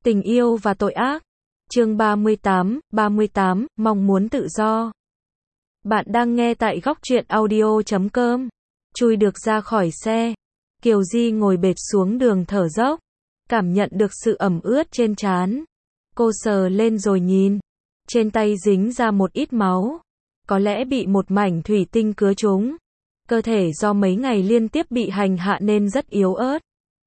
Tình yêu và tội ác. Chương 38, mong muốn tự do. Bạn đang nghe tại góc truyện audio.com. Chui được ra khỏi xe. Kiều Di ngồi bệt xuống đường thở dốc. Cảm nhận được sự ẩm ướt trên trán. Cô sờ lên rồi nhìn. Trên tay dính ra một ít máu. Có lẽ bị một mảnh thủy tinh cứa trúng. Cơ thể do mấy ngày liên tiếp bị hành hạ nên rất yếu ớt.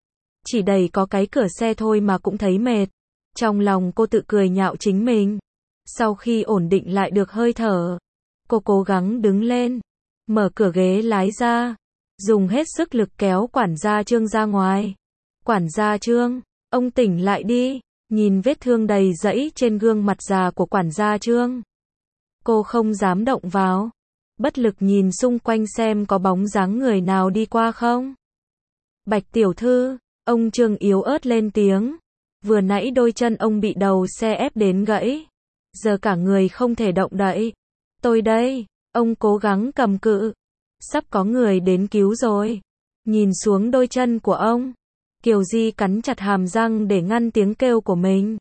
Chỉ đẩy có cái cửa xe thôi mà cũng thấy mệt. Trong lòng cô tự cười nhạo chính mình. Sau khi ổn định lại được hơi thở, cô cố gắng đứng lên, mở cửa ghế lái ra, dùng hết sức lực kéo quản gia Trương ra ngoài. Quản gia Trương, ông tỉnh lại đi. Nhìn vết thương đầy rẫy trên gương mặt già của quản gia Trương, cô không dám động vào, bất lực nhìn xung quanh xem có bóng dáng người nào đi qua không. Bạch tiểu thư, ông Trương yếu ớt lên tiếng. Vừa nãy đôi chân ông bị đầu xe ép đến gãy, giờ cả người không thể động đậy. Tôi đây, ông cố gắng cầm cự. Sắp có người đến cứu rồi. Nhìn xuống đôi chân của ông, Kiều Di cắn chặt hàm răng để ngăn tiếng kêu của mình.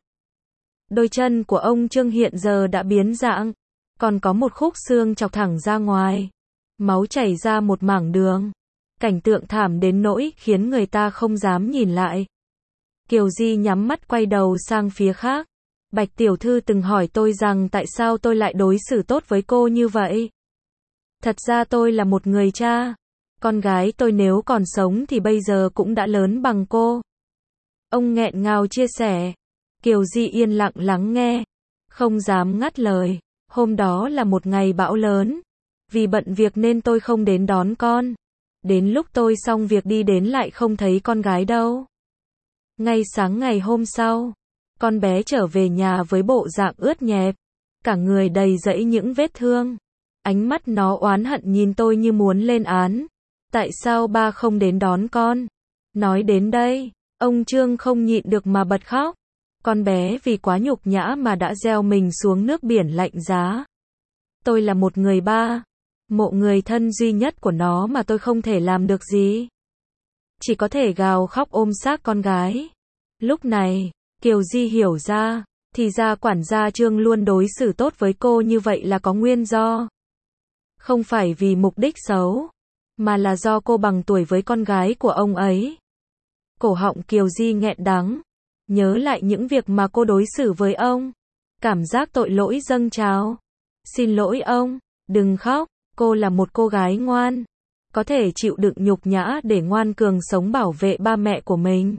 Đôi chân của ông Trương hiện giờ đã biến dạng, còn có một khúc xương chọc thẳng ra ngoài. Máu chảy ra một mảng đường. Cảnh tượng thảm đến nỗi khiến người ta không dám nhìn lại. Kiều Di nhắm mắt quay đầu sang phía khác. Bạch tiểu thư từng hỏi tôi rằng tại sao tôi lại đối xử tốt với cô như vậy. Thật ra tôi là một người cha. Con gái tôi nếu còn sống thì bây giờ cũng đã lớn bằng cô. Ông nghẹn ngào chia sẻ. Kiều Di yên lặng lắng nghe, không dám ngắt lời. Hôm đó là một ngày bão lớn. Vì bận việc nên tôi không đến đón con. Đến lúc tôi xong việc đi đến lại không thấy con gái đâu. Ngay sáng ngày hôm sau, con bé trở về nhà với bộ dạng ướt nhẹp, cả người đầy rẫy những vết thương. Ánh mắt nó oán hận nhìn tôi như muốn lên án. Tại sao ba không đến đón con? Nói đến đây, ông Trương không nhịn được mà bật khóc. Con bé vì quá nhục nhã mà đã gieo mình xuống nước biển lạnh giá. Tôi là một người ba, mộ người thân duy nhất của nó mà tôi không thể làm được gì. Chỉ có thể gào khóc ôm xác con gái. Lúc này, Kiều Di hiểu ra, thì ra quản gia Trương luôn đối xử tốt với cô như vậy là có nguyên do. Không phải vì mục đích xấu, mà là do cô bằng tuổi với con gái của ông ấy. Cổ họng Kiều Di nghẹn đắng, nhớ lại những việc mà cô đối xử với ông. Cảm giác tội lỗi dâng trào. Xin lỗi ông, đừng khóc, cô là một cô gái ngoan. Có thể chịu đựng nhục nhã để ngoan cường sống bảo vệ ba mẹ của mình.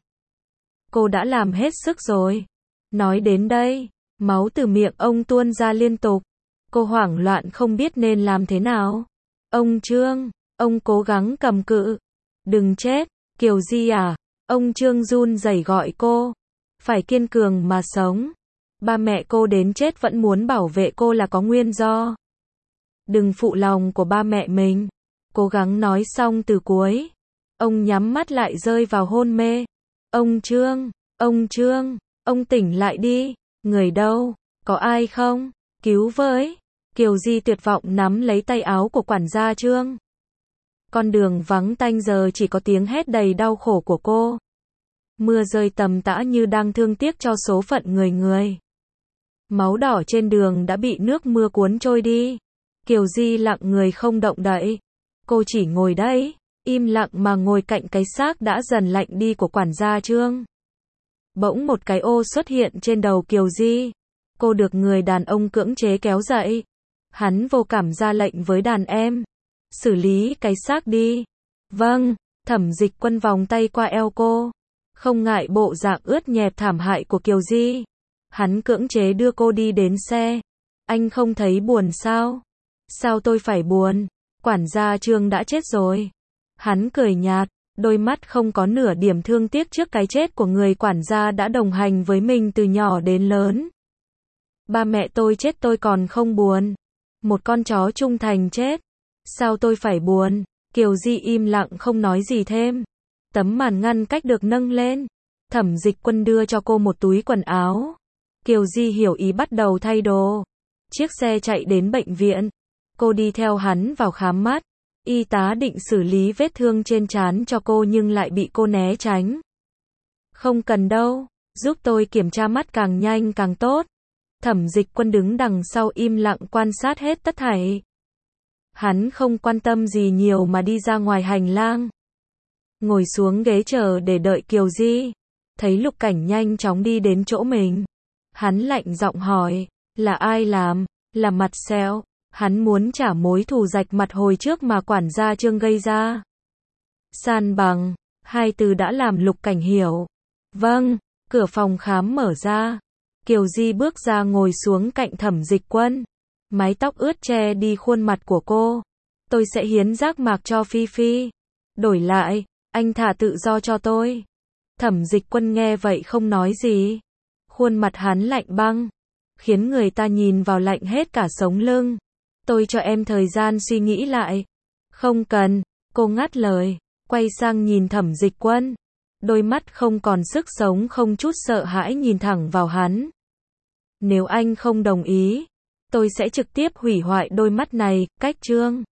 Cô đã làm hết sức rồi. Nói đến đây, máu từ miệng ông tuôn ra liên tục. Cô hoảng loạn không biết nên làm thế nào. Ông Trương, ông cố gắng cầm cự. Đừng chết, Kiều Di à. Ông Trương run rẩy gọi cô. Phải kiên cường mà sống. Ba mẹ cô đến chết vẫn muốn bảo vệ cô là có nguyên do. Đừng phụ lòng của ba mẹ mình. Cố gắng nói xong từ cuối. Ông nhắm mắt lại rơi vào hôn mê. Ông Trương, ông tỉnh lại đi. Người đâu? Có ai không? Cứu với. Kiều Di tuyệt vọng nắm lấy tay áo của quản gia Trương. Con đường vắng tanh giờ chỉ có tiếng hét đầy đau khổ của cô. Mưa rơi tầm tã như đang thương tiếc cho số phận người. Máu đỏ trên đường đã bị nước mưa cuốn trôi đi. Kiều Di lặng người không động đậy. Cô chỉ ngồi đấy, im lặng mà ngồi cạnh cái xác đã dần lạnh đi của quản gia Trương. Bỗng một cái ô xuất hiện trên đầu Kiều Di. Cô được người đàn ông cưỡng chế kéo dậy. Hắn vô cảm ra lệnh với đàn em. Xử lý cái xác đi. Vâng, Thẩm Dịch Quân vòng tay qua eo cô. Không ngại bộ dạng ướt nhẹp thảm hại của Kiều Di. Hắn cưỡng chế đưa cô đi đến xe. Anh không thấy buồn sao? Sao tôi phải buồn? Quản gia Trương đã chết rồi. Hắn cười nhạt, đôi mắt không có nửa điểm thương tiếc trước cái chết của người quản gia đã đồng hành với mình từ nhỏ đến lớn. Ba mẹ tôi chết tôi còn không buồn. Một con chó trung thành chết. Sao tôi phải buồn? Kiều Di im lặng không nói gì thêm. Tấm màn ngăn cách được nâng lên. Thẩm Dịch Quân đưa cho cô một túi quần áo. Kiều Di hiểu ý bắt đầu thay đồ. Chiếc xe chạy đến bệnh viện. Cô đi theo hắn vào khám mắt. Y tá định xử lý vết thương trên trán cho cô nhưng lại bị cô né tránh. Không cần đâu, Giúp tôi kiểm tra mắt càng nhanh càng tốt. Thẩm Dịch Quân đứng đằng sau im lặng quan sát hết tất thảy. Hắn không quan tâm gì nhiều mà đi ra ngoài hành lang. Ngồi xuống ghế chờ để đợi Kiều Di. Thấy Lục Cảnh nhanh chóng đi đến chỗ mình. Hắn lạnh giọng hỏi, là ai làm? Là Marcel. Hắn muốn trả mối thù rạch mặt hồi trước mà quản gia Trương gây ra. San bằng, hai từ đã làm Lục Cảnh hiểu. Vâng, cửa phòng khám mở ra. Kiều Di bước ra ngồi xuống cạnh Thẩm Dịch Quân. Mái tóc ướt che đi khuôn mặt của cô. Tôi sẽ hiến giác mạc cho Phi Phi. Đổi lại, anh thả tự do cho tôi. Thẩm Dịch Quân nghe vậy không nói gì. Khuôn mặt hắn lạnh băng, khiến người ta nhìn vào lạnh hết cả sống lưng. Tôi cho em thời gian suy nghĩ lại. Không cần, cô ngắt lời, quay sang nhìn Thẩm Dịch Quân. Đôi mắt không còn sức sống không chút sợ hãi nhìn thẳng vào hắn. Nếu anh không đồng ý, tôi sẽ trực tiếp hủy hoại đôi mắt này, cách Trương.